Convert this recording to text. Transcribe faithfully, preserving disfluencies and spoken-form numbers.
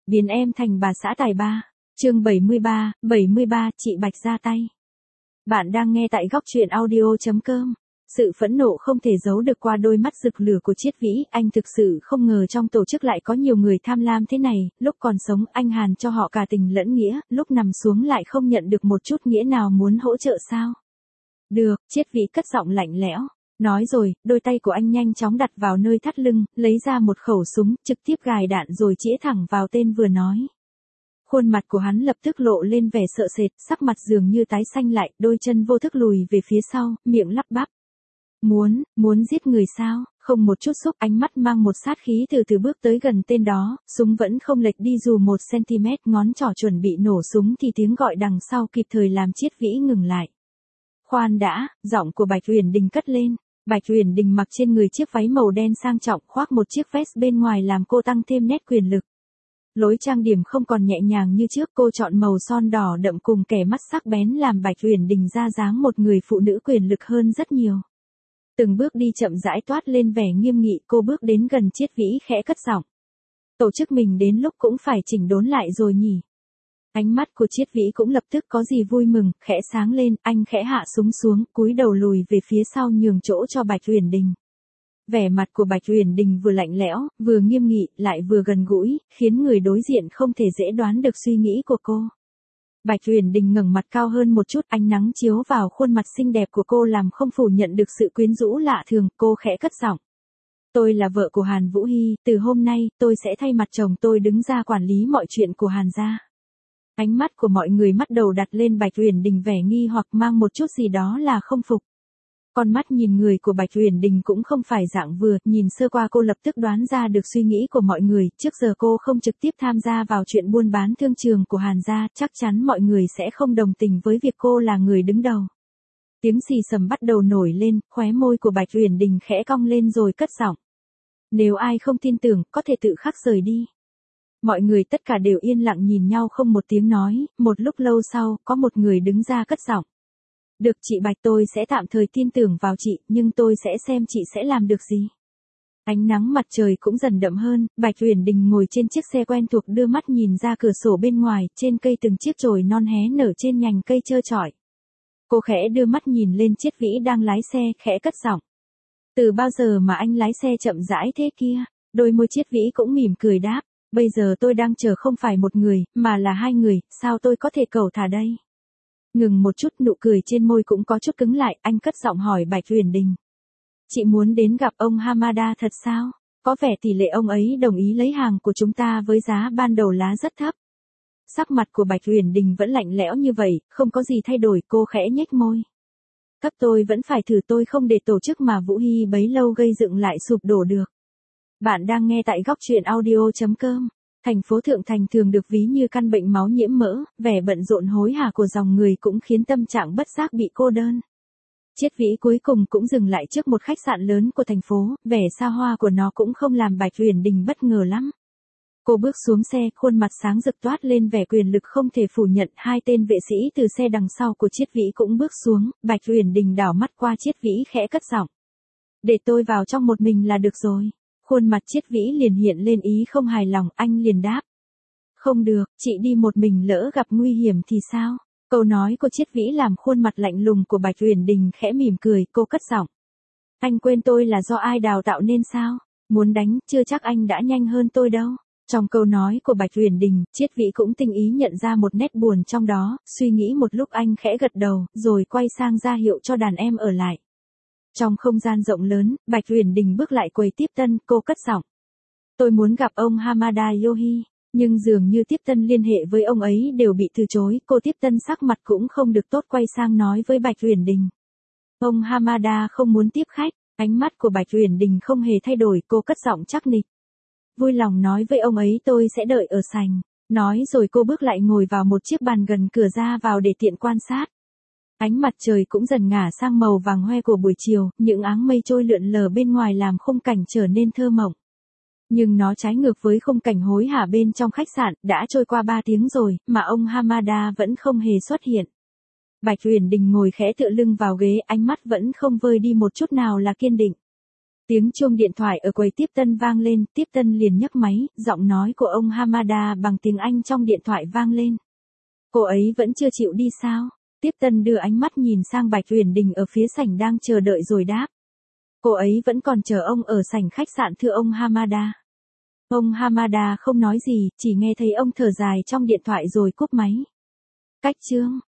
Biến em thành bà xã tài ba. Chương bảy mươi ba, bảy mươi ba, chị Bạch ra tay. Bạn đang nghe tại góc truyện audio chấm com. Sự phẫn nộ không thể giấu được qua đôi mắt rực lửa của Triết Vĩ, anh thực sự không ngờ trong tổ chức lại có nhiều người tham lam thế này, lúc còn sống anh hàn cho họ cả tình lẫn nghĩa, lúc nằm xuống lại không nhận được một chút nghĩa nào muốn hỗ trợ sao? Được, Triết Vĩ cất giọng lạnh lẽo. Nói rồi, đôi tay của anh nhanh chóng đặt vào nơi thắt lưng, lấy ra một khẩu súng, trực tiếp gài đạn rồi chĩa thẳng vào tên vừa nói. Khuôn mặt của hắn lập tức lộ lên vẻ sợ sệt, sắc mặt dường như tái xanh lại, đôi chân vô thức lùi về phía sau, miệng lắp bắp. Muốn, muốn giết người sao? Không một chút xúc, ánh mắt mang một sát khí từ từ bước tới gần tên đó, súng vẫn không lệch đi dù một centimet, ngón trỏ chuẩn bị nổ súng thì tiếng gọi đằng sau kịp thời làm Triết Vĩ ngừng lại. Khoan đã, giọng của Bạch Uyển Đình cất lên. Bạch Uyển Đình mặc trên người chiếc váy màu đen sang trọng, khoác một chiếc vest bên ngoài làm cô tăng thêm nét quyền lực. Lối trang điểm không còn nhẹ nhàng như trước, cô chọn màu son đỏ đậm cùng kẻ mắt sắc bén làm Bạch Uyển Đình ra dáng một người phụ nữ quyền lực hơn rất nhiều. Từng bước đi chậm rãi toát lên vẻ nghiêm nghị, cô bước đến gần Triết Vĩ khẽ cất giọng. Tổ chức mình đến lúc cũng phải chỉnh đốn lại rồi nhỉ? Ánh mắt của Triết Vĩ cũng lập tức có gì vui mừng, khẽ sáng lên, anh khẽ hạ súng xuống, cúi đầu lùi về phía sau nhường chỗ cho Bạch Uyển Đình. Vẻ mặt của Bạch Uyển Đình vừa lạnh lẽo, vừa nghiêm nghị, lại vừa gần gũi, khiến người đối diện không thể dễ đoán được suy nghĩ của cô. Bạch Uyển Đình ngẩng mặt cao hơn một chút, ánh nắng chiếu vào khuôn mặt xinh đẹp của cô làm không phủ nhận được sự quyến rũ lạ thường, cô khẽ cất giọng. Tôi là vợ của Hàn Vũ Hy, từ hôm nay, tôi sẽ thay mặt chồng tôi đứng ra quản lý mọi chuyện của Hàn gia. Ánh mắt của mọi người bắt đầu đặt lên Bạch Uyển Đình vẻ nghi hoặc mang một chút gì đó là không phục. Con mắt nhìn người của Bạch Uyển Đình cũng không phải dạng vừa, nhìn sơ qua cô lập tức đoán ra được suy nghĩ của mọi người, trước giờ cô không trực tiếp tham gia vào chuyện buôn bán thương trường của Hàn gia, chắc chắn mọi người sẽ không đồng tình với việc cô là người đứng đầu. Tiếng xì xầm bắt đầu nổi lên, khóe môi của Bạch Uyển Đình khẽ cong lên rồi cất giọng. Nếu ai không tin tưởng, có thể tự khắc rời đi. Mọi người tất cả đều yên lặng nhìn nhau không một tiếng nói, một lúc lâu sau, có một người đứng ra cất giọng. Được chị Bạch, tôi sẽ tạm thời tin tưởng vào chị, nhưng tôi sẽ xem chị sẽ làm được gì. Ánh nắng mặt trời cũng dần đậm hơn, Bạch Uyển Đình ngồi trên chiếc xe quen thuộc đưa mắt nhìn ra cửa sổ bên ngoài, trên cây từng chiếc chồi non hé nở trên nhành cây trơ trọi. Cô khẽ đưa mắt nhìn lên Triết Vĩ đang lái xe, khẽ cất giọng. Từ bao giờ mà anh lái xe chậm rãi thế kia? Đôi môi Triết Vĩ cũng mỉm cười đáp. Bây giờ tôi đang chờ không phải một người, mà là hai người, sao tôi có thể cầu thả đây? Ngừng một chút, nụ cười trên môi cũng có chút cứng lại, anh cất giọng hỏi Bạch Uyển Đình. Chị muốn đến gặp ông Hamada thật sao? Có vẻ tỷ lệ ông ấy đồng ý lấy hàng của chúng ta với giá ban đầu lá rất thấp. Sắc mặt của Bạch Uyển Đình vẫn lạnh lẽo như vậy, không có gì thay đổi, cô khẽ nhếch môi. Cấp tôi vẫn phải thử, tôi không để tổ chức mà Vũ Hy bấy lâu gây dựng lại sụp đổ được. Bạn đang nghe tại góc truyện audio chấm com. Thành phố Thượng Thành thường được ví như căn bệnh máu nhiễm mỡ, vẻ bận rộn hối hả của dòng người cũng khiến tâm trạng bất giác bị cô đơn. Triết Vĩ cuối cùng cũng dừng lại trước một khách sạn lớn của thành phố, vẻ xa hoa của nó cũng không làm Bạch Uyển Đình bất ngờ lắm. Cô bước xuống xe, khuôn mặt sáng rực toát lên vẻ quyền lực không thể phủ nhận, hai tên vệ sĩ từ xe đằng sau của Triết Vĩ cũng bước xuống, Bạch Uyển Đình đảo mắt qua Triết Vĩ khẽ cất giọng. Để tôi vào trong một mình là được rồi. Khuôn mặt Triết Vĩ liền hiện lên ý không hài lòng, anh liền đáp. Không được, chị đi một mình lỡ gặp nguy hiểm thì sao? Câu nói của Triết Vĩ làm khuôn mặt lạnh lùng của Bạch Uyển Đình khẽ mỉm cười, cô cất giọng. Anh quên tôi là do ai đào tạo nên sao? Muốn đánh, chưa chắc anh đã nhanh hơn tôi đâu. Trong câu nói của Bạch Uyển Đình, Triết Vĩ cũng tinh ý nhận ra một nét buồn trong đó, suy nghĩ một lúc anh khẽ gật đầu, rồi quay sang ra hiệu cho đàn em ở lại. Trong không gian rộng lớn, Bạch Uyển Đình bước lại quầy tiếp tân, cô cất giọng. Tôi muốn gặp ông Hamada Yohi, nhưng dường như tiếp tân liên hệ với ông ấy đều bị từ chối, cô tiếp tân sắc mặt cũng không được tốt quay sang nói với Bạch Uyển Đình. Ông Hamada không muốn tiếp khách, ánh mắt của Bạch Uyển Đình không hề thay đổi, cô cất giọng chắc nịch. Vui lòng nói với ông ấy tôi sẽ đợi ở sảnh, nói rồi cô bước lại ngồi vào một chiếc bàn gần cửa ra vào để tiện quan sát. Ánh mặt trời cũng dần ngả sang màu vàng hoe của buổi chiều, những áng mây trôi lượn lờ bên ngoài làm khung cảnh trở nên thơ mộng. Nhưng nó trái ngược với khung cảnh hối hả bên trong khách sạn, đã trôi qua ba tiếng rồi, mà ông Hamada vẫn không hề xuất hiện. Bạch Uyển Đình ngồi khẽ tựa lưng vào ghế, ánh mắt vẫn không vơi đi một chút nào là kiên định. Tiếng chuông điện thoại ở quầy tiếp tân vang lên, tiếp tân liền nhấc máy, giọng nói của ông Hamada bằng tiếng Anh trong điện thoại vang lên. Cô ấy vẫn chưa chịu đi sao? Tiếp tân đưa ánh mắt nhìn sang Bạch Uyển Đình ở phía sảnh đang chờ đợi rồi đáp. Cô ấy vẫn còn chờ ông ở sảnh khách sạn thưa ông Hamada. Ông Hamada không nói gì, chỉ nghe thấy ông thở dài trong điện thoại rồi cúp máy. Cách chương